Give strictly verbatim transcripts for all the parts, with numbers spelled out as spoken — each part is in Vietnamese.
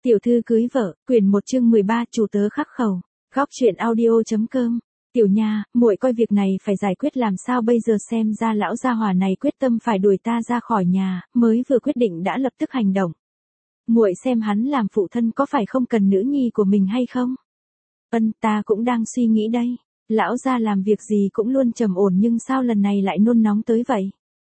Tiểu thư cưới vợ, quyển một chương mười ba chủ tớ khắc khẩu, góc truyện audio.com. Tiểu nha, muội coi việc này phải giải quyết làm sao bây giờ, xem ra lão gia hỏa này quyết tâm phải đuổi ta ra khỏi nhà, mới vừa quyết định đã lập tức hành động. Muội xem hắn làm phụ thân có phải không cần nữ nhi của mình hay không? Ân, ta cũng đang suy nghĩ đây. Lão gia làm việc gì cũng luôn trầm ổn nhưng sao lần này lại nôn nóng tới vậy?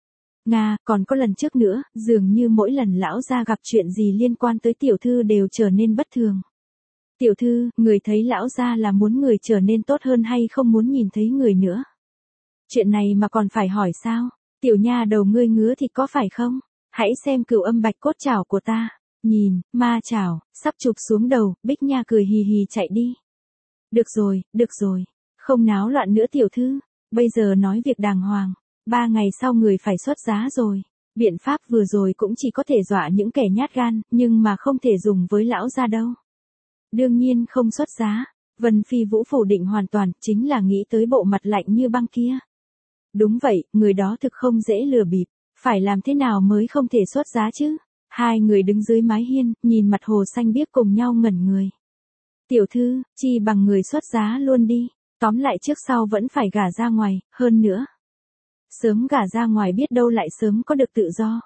Nga, còn có lần trước nữa, dường như mỗi lần lão gia gặp chuyện gì liên quan tới tiểu thư đều trở nên bất thường. Tiểu thư, người thấy lão gia là muốn người trở nên tốt hơn hay không muốn nhìn thấy người nữa? Chuyện này mà còn phải hỏi sao? Tiểu nha đầu ngươi ngứa thì có phải không? Hãy xem Cửu Âm Bạch Cốt chảo của ta. Nhìn, ma chảo, sắp chụp xuống đầu, Bích Nha cười hì hì chạy đi. Được rồi, được rồi. Không náo loạn nữa tiểu thư. Bây giờ nói việc đàng hoàng. Ba ngày sau người phải xuất giá rồi. Biện pháp vừa rồi cũng chỉ có thể dọa những kẻ nhát gan, nhưng mà không thể dùng với lão gia đâu. Đương nhiên không xuất giá. Vân Phi Vũ phủ định hoàn toàn, chính là nghĩ tới bộ mặt lạnh như băng kia. Đúng vậy, người đó thực không dễ lừa bịp. Phải làm thế nào mới không thể xuất giá chứ? Hai người đứng dưới mái hiên, nhìn mặt hồ xanh biếc cùng nhau ngẩn người. Tiểu thư, chi bằng người xuất giá luôn đi. Tóm lại trước sau vẫn phải gả ra ngoài, hơn nữa. Sớm gả ra ngoài biết đâu lại sớm có được tự do.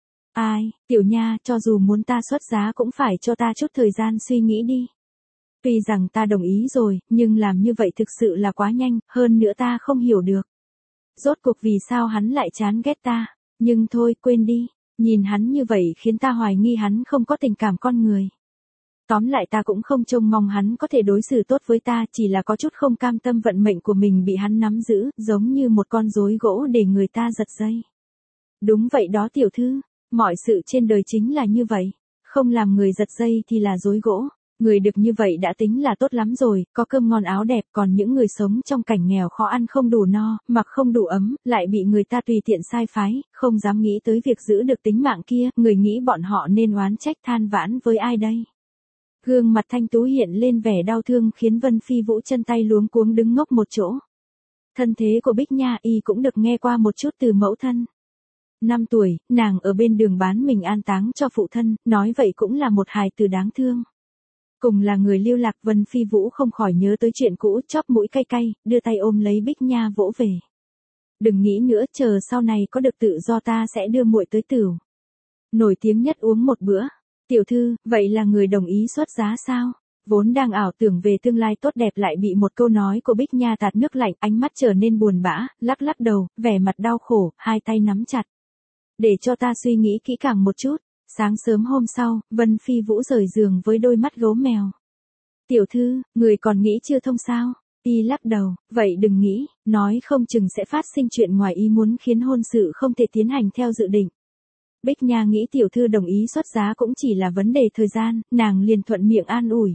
Ai, tiểu nha, cho dù muốn ta xuất giá cũng phải cho ta chút thời gian suy nghĩ đi. Tuy rằng ta đồng ý rồi, nhưng làm như vậy thực sự là quá nhanh, hơn nữa ta không hiểu được. Rốt cuộc vì sao hắn lại chán ghét ta, nhưng thôi quên đi, nhìn hắn như vậy khiến ta hoài nghi hắn không có tình cảm con người. Tóm lại ta cũng không trông mong hắn có thể đối xử tốt với ta, chỉ là có chút không cam tâm vận mệnh của mình bị hắn nắm giữ, giống như một con rối gỗ để người ta giật dây. Đúng vậy đó tiểu thư, mọi sự trên đời chính là như vậy, không làm người giật dây thì là rối gỗ. Người được như vậy đã tính là tốt lắm rồi, có cơm ngon áo đẹp, còn những người sống trong cảnh nghèo khó ăn không đủ no, mặc không đủ ấm, lại bị người ta tùy tiện sai phái, không dám nghĩ tới việc giữ được tính mạng kia, người nghĩ bọn họ nên oán trách than vãn với ai đây? Gương mặt Thanh Tú hiện lên vẻ đau thương khiến Vân Phi Vũ chân tay luống cuống đứng ngốc một chỗ. Thân thế của Bích Nha y cũng được nghe qua một chút từ mẫu thân. Năm tuổi, nàng ở bên đường bán mình an táng cho phụ thân, nói vậy cũng là một hài tử đáng thương. Cùng là người lưu lạc, Vân Phi Vũ không khỏi nhớ tới chuyện cũ, chóp mũi cay cay, đưa tay ôm lấy Bích Nha vỗ về. Đừng nghĩ nữa, chờ sau này có được tự do ta sẽ đưa muội tới Tửu. Nổi tiếng nhất uống một bữa. Tiểu thư, vậy là người đồng ý xuất giá sao? Vốn đang ảo tưởng về tương lai tốt đẹp lại bị một câu nói của Bích Nha tạt nước lạnh, ánh mắt trở nên buồn bã, lắc lắc đầu, vẻ mặt đau khổ, hai tay nắm chặt. Để cho ta suy nghĩ kỹ càng một chút. Sáng sớm hôm sau, Vân Phi Vũ rời giường với đôi mắt gấu mèo. Tiểu thư, người còn nghĩ chưa thông sao? Y lắc đầu, vậy đừng nghĩ, nói không chừng sẽ phát sinh chuyện ngoài ý muốn khiến hôn sự không thể tiến hành theo dự định. Bích Nha nghĩ tiểu thư đồng ý xuất giá cũng chỉ là vấn đề thời gian, nàng liền thuận miệng an ủi.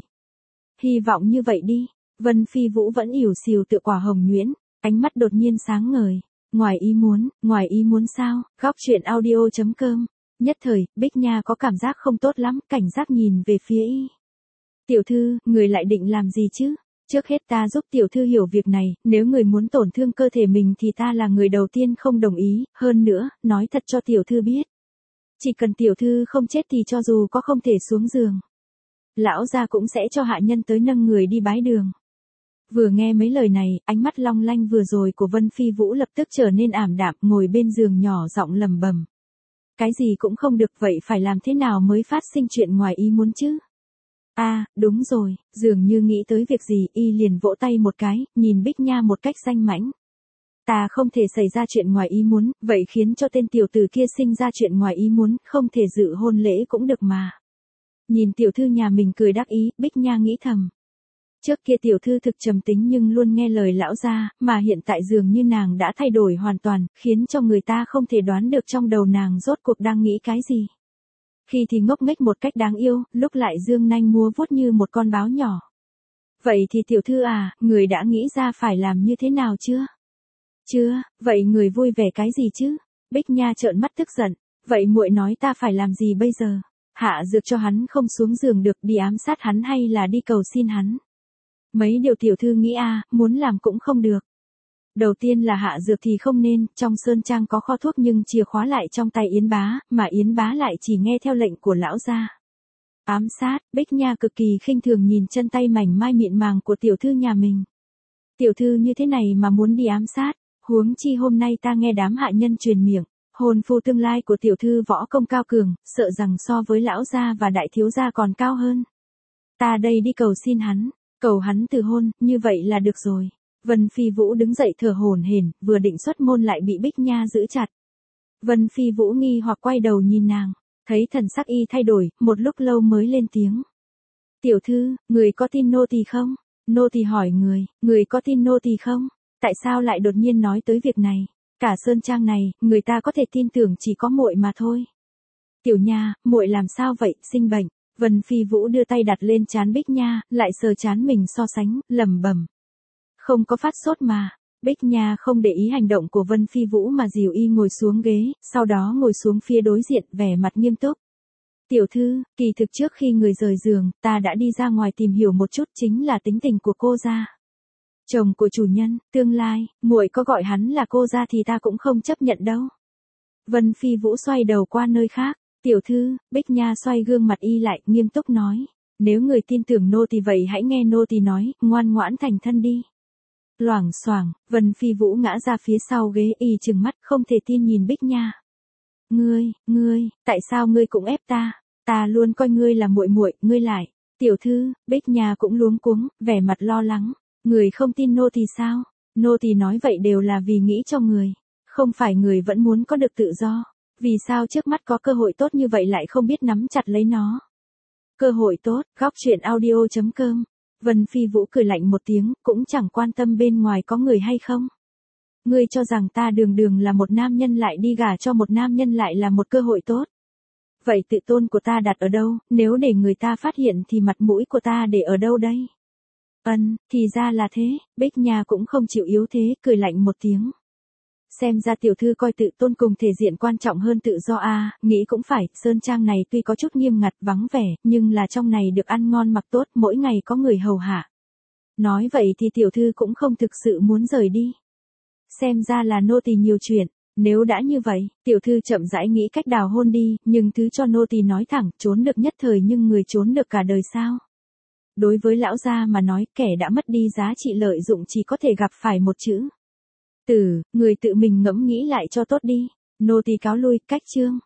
Hy vọng như vậy đi. Vân Phi Vũ vẫn ỉu xìu tựa quả hồng nhuyễn, ánh mắt đột nhiên sáng ngời. Ngoài ý muốn, ngoài ý muốn sao? Góc truyện audio.com. Nhất thời, Bích Nha có cảm giác không tốt lắm, cảnh giác nhìn về phía y. Tiểu thư, người lại định làm gì chứ? Trước hết ta giúp tiểu thư hiểu việc này, nếu người muốn tổn thương cơ thể mình thì ta là người đầu tiên không đồng ý, hơn nữa, nói thật cho tiểu thư biết. Chỉ cần tiểu thư không chết thì cho dù có không thể xuống giường, lão gia cũng sẽ cho hạ nhân tới nâng người đi bái đường. Vừa nghe mấy lời này, ánh mắt long lanh vừa rồi của Vân Phi Vũ lập tức trở nên ảm đạm, ngồi bên giường nhỏ giọng lầm bầm. Cái gì cũng không được, vậy phải làm thế nào mới phát sinh chuyện ngoài ý muốn chứ? A, à, đúng rồi, dường như nghĩ tới việc gì, y liền vỗ tay một cái, nhìn Bích Nha một cách danh mãnh. Ta không thể xảy ra chuyện ngoài ý muốn, vậy khiến cho tên tiểu tử kia sinh ra chuyện ngoài ý muốn, không thể dự hôn lễ cũng được mà. Nhìn tiểu thư nhà mình cười đắc ý, Bích Nha nghĩ thầm. Trước kia tiểu thư thực trầm tính nhưng luôn nghe lời lão gia, mà hiện tại dường như nàng đã thay đổi hoàn toàn, khiến cho người ta không thể đoán được trong đầu nàng rốt cuộc đang nghĩ cái gì. Khi thì ngốc nghếch một cách đáng yêu, lúc lại dương nanh múa vuốt như một con báo nhỏ. Vậy thì tiểu thư à, người đã nghĩ ra phải làm như thế nào chưa? Chưa, vậy người vui vẻ cái gì chứ? Bích Nha trợn mắt tức giận, vậy muội nói ta phải làm gì bây giờ? Hạ dược cho hắn không xuống giường được, đi ám sát hắn hay là đi cầu xin hắn? Mấy điều tiểu thư nghĩ a, à, muốn làm cũng không được. Đầu tiên là hạ dược thì không nên, trong sơn trang có kho thuốc nhưng chìa khóa lại trong tay Yến Bá, mà Yến Bá lại chỉ nghe theo lệnh của lão gia. Ám sát, Bích Nha cực kỳ khinh thường nhìn chân tay mảnh mai mịn màng của tiểu thư nhà mình. Tiểu thư như thế này mà muốn đi ám sát, huống chi hôm nay ta nghe đám hạ nhân truyền miệng, hôn phu tương lai của tiểu thư võ công cao cường, sợ rằng so với lão gia và đại thiếu gia còn cao hơn. Ta đây đi cầu xin hắn, cầu hắn từ hôn, như vậy là được rồi. Vân Phi Vũ đứng dậy thở hổn hển, vừa định xuất môn lại bị Bích Nha giữ chặt. Vân Phi Vũ nghi hoặc quay đầu nhìn nàng, thấy thần sắc y thay đổi, một lúc lâu mới lên tiếng. Tiểu thư, người có tin nô tỳ không? Nô tỳ hỏi người, người có tin nô tỳ không? Tại sao lại đột nhiên nói tới việc này? Cả sơn trang này, người ta có thể tin tưởng chỉ có muội mà thôi. Tiểu Nha, muội làm sao vậy, sinh bệnh? Vân Phi Vũ đưa tay đặt lên trán Bích Nha, lại sờ trán mình so sánh, lẩm bẩm. Không có phát sốt mà. Bích Nha không để ý hành động của Vân Phi Vũ mà dìu y ngồi xuống ghế, sau đó ngồi xuống phía đối diện, vẻ mặt nghiêm túc. Tiểu thư, kỳ thực trước khi người rời giường, ta đã đi ra ngoài tìm hiểu một chút, chính là tính tình của cô gia. Chồng của chủ nhân, tương lai, muội có gọi hắn là cô gia thì ta cũng không chấp nhận đâu. Vân Phi Vũ xoay đầu qua nơi khác. Tiểu thư, Bích Nha xoay gương mặt y lại, nghiêm túc nói. Nếu người tin tưởng nô tỳ vậy hãy nghe nô tỳ nói, ngoan ngoãn thành thân đi. Loảng xoảng, Vân Phi Vũ ngã ra phía sau ghế, y trừng mắt không thể tin nhìn Bích Nha. Ngươi, ngươi, tại sao ngươi cũng ép ta? Ta luôn coi ngươi là muội muội, ngươi lại. Tiểu thư, Bích Nha cũng luống cuống, vẻ mặt lo lắng. Người không tin nô tỳ sao? Nô tỳ nói vậy đều là vì nghĩ cho người. Không phải người vẫn muốn có được tự do. Vì sao trước mắt có cơ hội tốt như vậy lại không biết nắm chặt lấy nó? Cơ hội tốt, góc truyện audio chấm com. Vân Phi Vũ cười lạnh một tiếng, cũng chẳng quan tâm bên ngoài có người hay không. Ngươi cho rằng ta đường đường là một nam nhân lại đi gả cho một nam nhân lại là một cơ hội tốt. Vậy tự tôn của ta đặt ở đâu, nếu để người ta phát hiện thì mặt mũi của ta để ở đâu đây? Ân, thì ra là thế, Bích Nha cũng không chịu yếu thế, cười lạnh một tiếng. Xem ra tiểu thư coi tự tôn cùng thể diện quan trọng hơn tự do a, à, nghĩ cũng phải, sơn trang này tuy có chút nghiêm ngặt vắng vẻ, nhưng là trong này được ăn ngon mặc tốt, mỗi ngày có người hầu hạ. Nói vậy thì tiểu thư cũng không thực sự muốn rời đi. Xem ra là nô tỳ nhiều chuyện, nếu đã như vậy, tiểu thư chậm rãi nghĩ cách đào hôn đi, nhưng thứ cho nô tỳ nói thẳng, trốn được nhất thời nhưng người trốn được cả đời sao? Đối với lão gia mà nói, kẻ đã mất đi giá trị lợi dụng chỉ có thể gặp phải một chữ. Tử, người tự mình ngẫm nghĩ lại cho tốt đi. Nô tỳ cáo lui, cách chương.